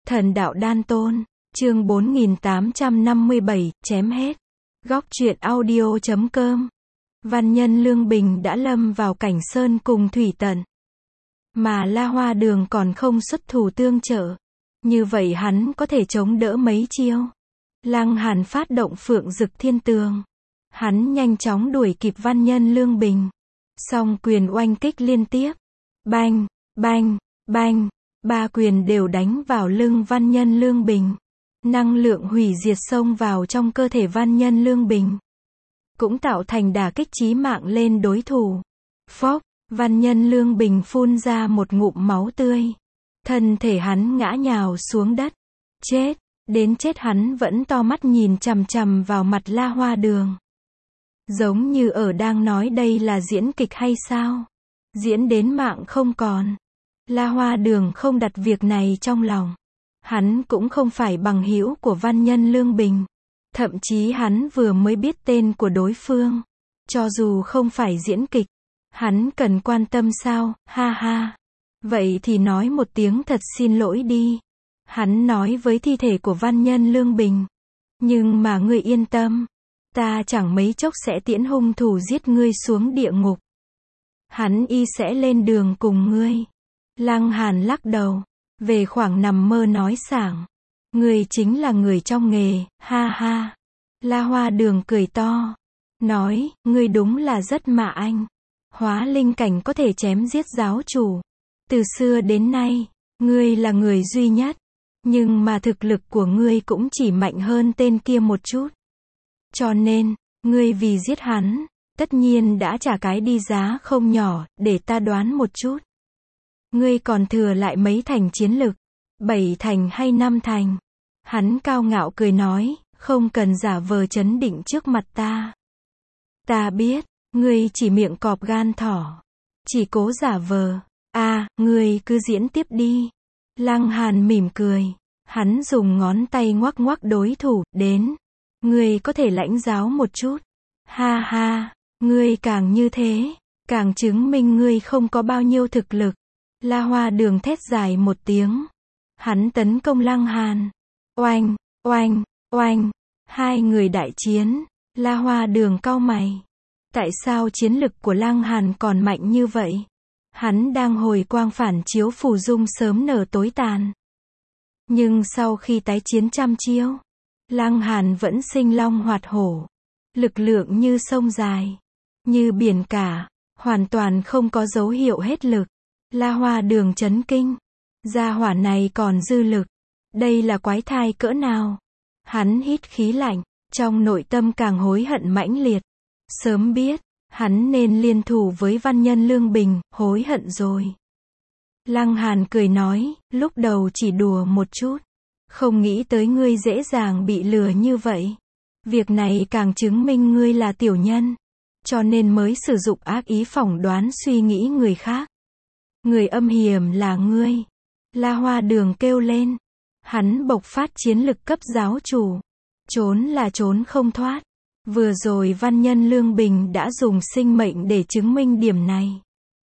Thần đạo đan tôn, chương 4857, chém hết. Góc truyện audio.com. Văn nhân Lương Bình đã lâm vào cảnh sơn cùng thủy tận. Mà La Hoa Đường còn không xuất thủ tương trợ. Như vậy hắn có thể chống đỡ mấy chiêu. Lăng Hàn phát động Phượng Dực Thiên Tường. Hắn nhanh chóng đuổi kịp văn nhân Lương Bình. Song quyền oanh kích liên tiếp. Bang, bang, bang. Ba quyền đều đánh vào lưng văn nhân Lương Bình. Năng lượng hủy diệt xông vào trong cơ thể văn nhân Lương Bình. Cũng tạo thành đả kích chí mạng lên đối thủ. Phốc, văn nhân Lương Bình phun ra một ngụm máu tươi. Thân thể hắn ngã nhào xuống đất. Chết, đến chết hắn vẫn to mắt nhìn chằm chằm vào mặt La Hoa Đường. Giống như ở đang nói đây là diễn kịch hay sao? Diễn đến mạng không còn. La Hoa Đường không đặt việc này trong lòng. Hắn cũng không phải bằng hữu của văn nhân Lương Bình. Thậm chí hắn vừa mới biết tên của đối phương. Cho dù không phải diễn kịch, hắn cần quan tâm sao, ha ha. Vậy thì nói một tiếng thật xin lỗi đi. Hắn nói với thi thể của văn nhân Lương Bình. Nhưng mà ngươi yên tâm. Ta chẳng mấy chốc sẽ tiễn hung thủ giết ngươi xuống địa ngục. Hắn y sẽ lên đường cùng ngươi. Lăng Hàn lắc đầu. Về khoảng nằm mơ nói sảng. Ngươi chính là người trong nghề, ha ha. La Hoa Đường cười to. Nói, ngươi đúng là rất mà anh. Hóa linh cảnh có thể chém giết giáo chủ. Từ xưa đến nay, ngươi là người duy nhất. Nhưng mà thực lực của ngươi cũng chỉ mạnh hơn tên kia một chút. Cho nên, ngươi vì giết hắn, tất nhiên đã trả cái đi giá không nhỏ, để ta đoán một chút. Ngươi còn thừa lại mấy thành chiến lực? 7 thành hay 5 thành? Hắn cao ngạo cười nói, không cần giả vờ trấn định trước mặt ta. Ta biết, ngươi chỉ miệng cọp gan thỏ. Chỉ cố giả vờ. Ngươi cứ diễn tiếp đi. Lăng Hàn mỉm cười. Hắn dùng ngón tay ngoắc ngoắc đối thủ, đến. Ngươi có thể lãnh giáo một chút. Ha ha, ngươi càng như thế, càng chứng minh ngươi không có bao nhiêu thực lực. La Hoa Đường thét dài một tiếng. Hắn tấn công Lăng Hàn. Oanh, oanh, oanh. Hai người đại chiến. La Hoa Đường cau mày. Tại sao chiến lực của Lăng Hàn còn mạnh như vậy? Hắn đang hồi quang phản chiếu phù dung sớm nở tối tàn. Nhưng sau khi tái chiến trăm chiêu, Lăng Hàn vẫn sinh long hoạt hổ. Lực lượng như sông dài, như biển cả, hoàn toàn không có dấu hiệu hết lực. La Hoa Đường chấn kinh. Gia hỏa này còn dư lực. Đây là quái thai cỡ nào? Hắn hít khí lạnh, trong nội tâm càng hối hận mãnh liệt. Sớm biết, hắn nên liên thủ với văn nhân Lương Bình, hối hận rồi. Lăng Hàn cười nói, lúc đầu chỉ đùa một chút. Không nghĩ tới ngươi dễ dàng bị lừa như vậy. Việc này càng chứng minh ngươi là tiểu nhân. Cho nên mới sử dụng ác ý phỏng đoán suy nghĩ người khác. Người âm hiểm là ngươi. La Hoa Đường kêu lên. Hắn bộc phát chiến lực cấp giáo chủ. Trốn là trốn không thoát. Vừa rồi văn nhân Lương Bình đã dùng sinh mệnh để chứng minh điểm này.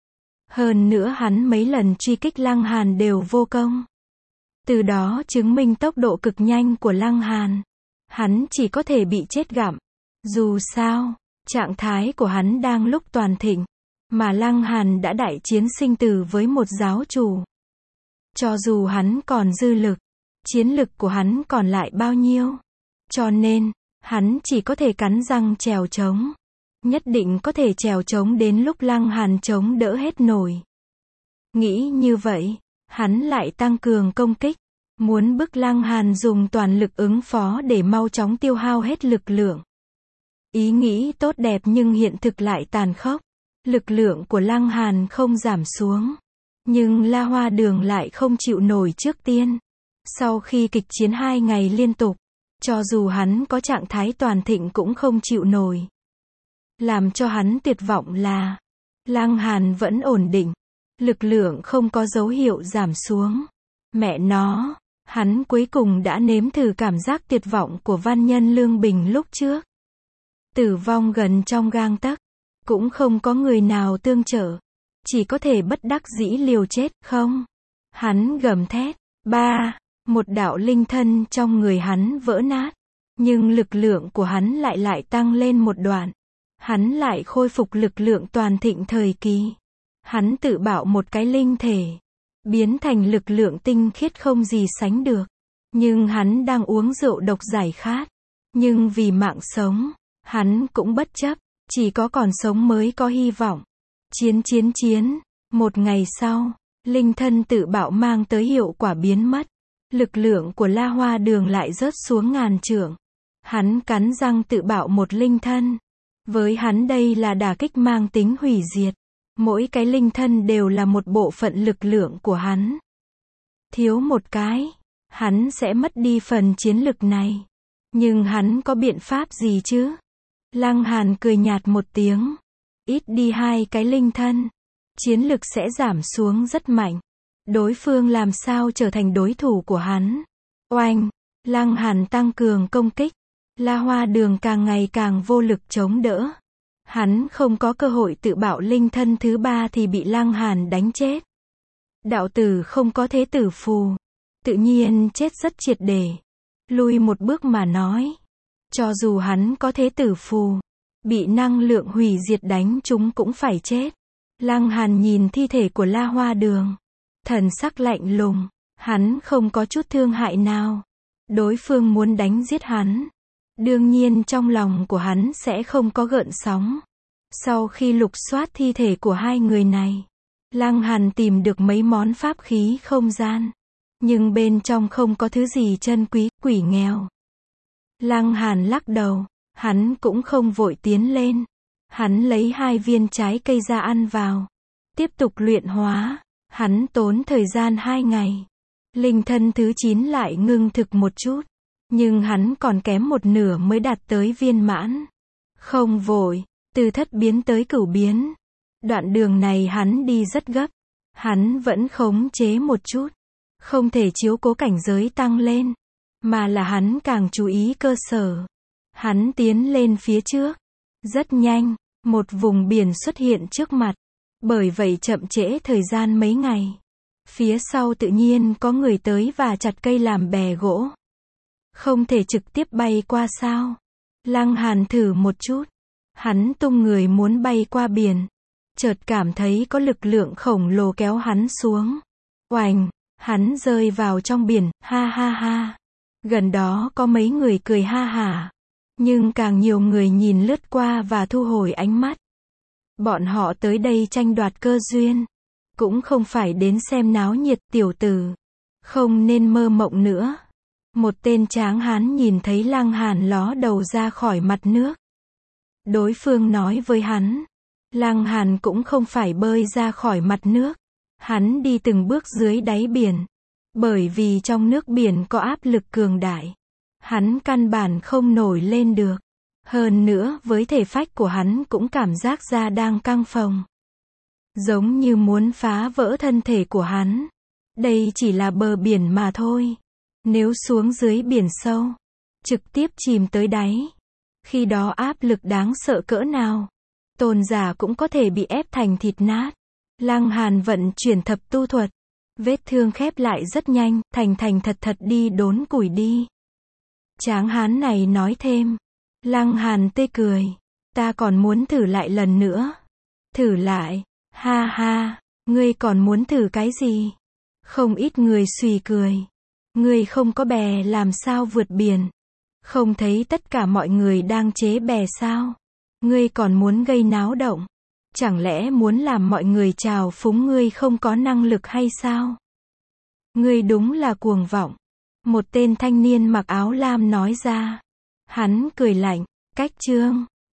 Hơn nữa hắn mấy lần truy kích Lăng Hàn đều vô công. Từ đó chứng minh tốc độ cực nhanh của Lăng Hàn. Hắn chỉ có thể bị chết gặm. Dù sao, trạng thái của hắn đang lúc toàn thịnh. Mà Lăng Hàn đã đại chiến sinh tử với một giáo chủ. Cho dù hắn còn dư lực, chiến lực của hắn còn lại bao nhiêu. Cho nên, hắn chỉ có thể cắn răng trèo trống. Nhất định có thể trèo trống đến lúc Lăng Hàn chống đỡ hết nổi. Nghĩ như vậy, hắn lại tăng cường công kích. Muốn bức Lăng Hàn dùng toàn lực ứng phó để mau chóng tiêu hao hết lực lượng. Ý nghĩ tốt đẹp nhưng hiện thực lại tàn khốc. Lực lượng của Lăng Hàn không giảm xuống. Nhưng La Hoa Đường lại không chịu nổi trước tiên. Sau khi kịch chiến 2 ngày liên tục, cho dù hắn có trạng thái toàn thịnh cũng không chịu nổi. Làm cho hắn tuyệt vọng là, Lăng Hàn vẫn ổn định. Lực lượng không có dấu hiệu giảm xuống. Mẹ nó, hắn cuối cùng đã nếm thử cảm giác tuyệt vọng của văn nhân Lương Bình lúc trước. Tử vong gần trong gang tấc. Cũng không có người nào tương trợ. Chỉ có thể bất đắc dĩ liều chết, không? Hắn gầm thét. Một đạo linh thân trong người hắn vỡ nát. Nhưng lực lượng của hắn lại tăng lên một đoạn. Hắn lại khôi phục lực lượng toàn thịnh thời kỳ. Hắn tự bạo một cái linh thể. Biến thành lực lượng tinh khiết không gì sánh được. Nhưng hắn đang uống rượu độc giải khát. Nhưng vì mạng sống, hắn cũng bất chấp. Chỉ có còn sống mới có hy vọng. Chiến. Một ngày sau, linh thân tự bạo mang tới hiệu quả biến mất. Lực lượng của La Hoa Đường lại rớt xuống ngàn trượng. Hắn cắn răng tự bạo một linh thân. Với hắn đây là đả kích mang tính hủy diệt. Mỗi cái linh thân đều là một bộ phận lực lượng của hắn. Thiếu một cái, hắn sẽ mất đi phần chiến lực này. Nhưng hắn có biện pháp gì chứ? Lăng Hàn cười nhạt một tiếng. Ít đi hai cái linh thân, chiến lực sẽ giảm xuống rất mạnh. Đối phương làm sao trở thành đối thủ của hắn? Oanh! Lăng Hàn tăng cường công kích. La Hoa Đường càng ngày càng vô lực chống đỡ. Hắn không có cơ hội tự bạo linh thân thứ ba thì bị Lăng Hàn đánh chết. Đạo tử không có thế tử phù. Tự nhiên chết rất triệt để. Lui một bước mà nói. Cho dù hắn có thế tử phù, bị năng lượng hủy diệt đánh chúng cũng phải chết. Lăng Hàn nhìn thi thể của La Hoa Đường. Thần sắc lạnh lùng. Hắn không có chút thương hại nào. Đối phương muốn đánh giết hắn. Đương nhiên trong lòng của hắn sẽ không có gợn sóng. Sau khi lục soát thi thể của hai người này, Lăng Hàn tìm được mấy món pháp khí không gian. Nhưng bên trong không có thứ gì chân quý, quỷ nghèo. Lăng Hàn lắc đầu, hắn cũng không vội tiến lên. Hắn lấy 2 viên trái cây ra ăn vào. Tiếp tục luyện hóa, hắn tốn thời gian 2 ngày. Linh thân thứ 9 lại ngưng thực một chút. Nhưng hắn còn kém một nửa mới đạt tới viên mãn. Không vội, từ thất biến tới cửu biến. Đoạn đường này hắn đi rất gấp. Hắn vẫn khống chế một chút. Không thể chiếu cố cảnh giới tăng lên. Mà là hắn càng chú ý cơ sở. Hắn tiến lên phía trước. Rất nhanh, một vùng biển xuất hiện trước mặt. Bởi vậy chậm trễ thời gian mấy ngày. Phía sau tự nhiên có người tới và chặt cây làm bè gỗ. Không thể trực tiếp bay qua sao? Lăng Hàn thử một chút. Hắn tung người muốn bay qua biển. Chợt cảm thấy có lực lượng khổng lồ kéo hắn xuống. Oành! Hắn rơi vào trong biển, ha ha ha. Gần đó có mấy người cười ha hả. Nhưng càng nhiều người nhìn lướt qua và thu hồi ánh mắt. Bọn họ tới đây tranh đoạt cơ duyên. Cũng không phải đến xem náo nhiệt, tiểu tử. Không nên mơ mộng nữa. Một tên tráng hán nhìn thấy Lăng Hàn ló đầu ra khỏi mặt nước. Đối phương nói với hắn. Lăng Hàn cũng không phải bơi ra khỏi mặt nước. Hắn đi từng bước dưới đáy biển. Bởi vì trong nước biển có áp lực cường đại. Hắn căn bản không nổi lên được. Hơn nữa với thể phách của hắn cũng cảm giác da đang căng phồng. Giống như muốn phá vỡ thân thể của hắn. Đây chỉ là bờ biển mà thôi. Nếu xuống dưới biển sâu, trực tiếp chìm tới đáy. Khi đó áp lực đáng sợ cỡ nào. Tôn giả cũng có thể bị ép thành thịt nát. Lăng Hàn vận chuyển thập tu thuật. Vết thương khép lại rất nhanh, thành thật đi đốn củi đi. Tráng hán này nói thêm. Lăng Hàn tê cười. Ta còn muốn thử lại lần nữa. Thử lại. Ha ha. Ngươi còn muốn thử cái gì? Không ít người suy cười. Ngươi không có bè làm sao vượt biển? Không thấy tất cả mọi người đang chế bè sao? Ngươi còn muốn gây náo động? Chẳng lẽ muốn làm mọi người chào phúng ngươi không có năng lực hay sao? Ngươi đúng là cuồng vọng. Một tên thanh niên mặc áo lam nói ra. Hắn cười lạnh. Cách chương.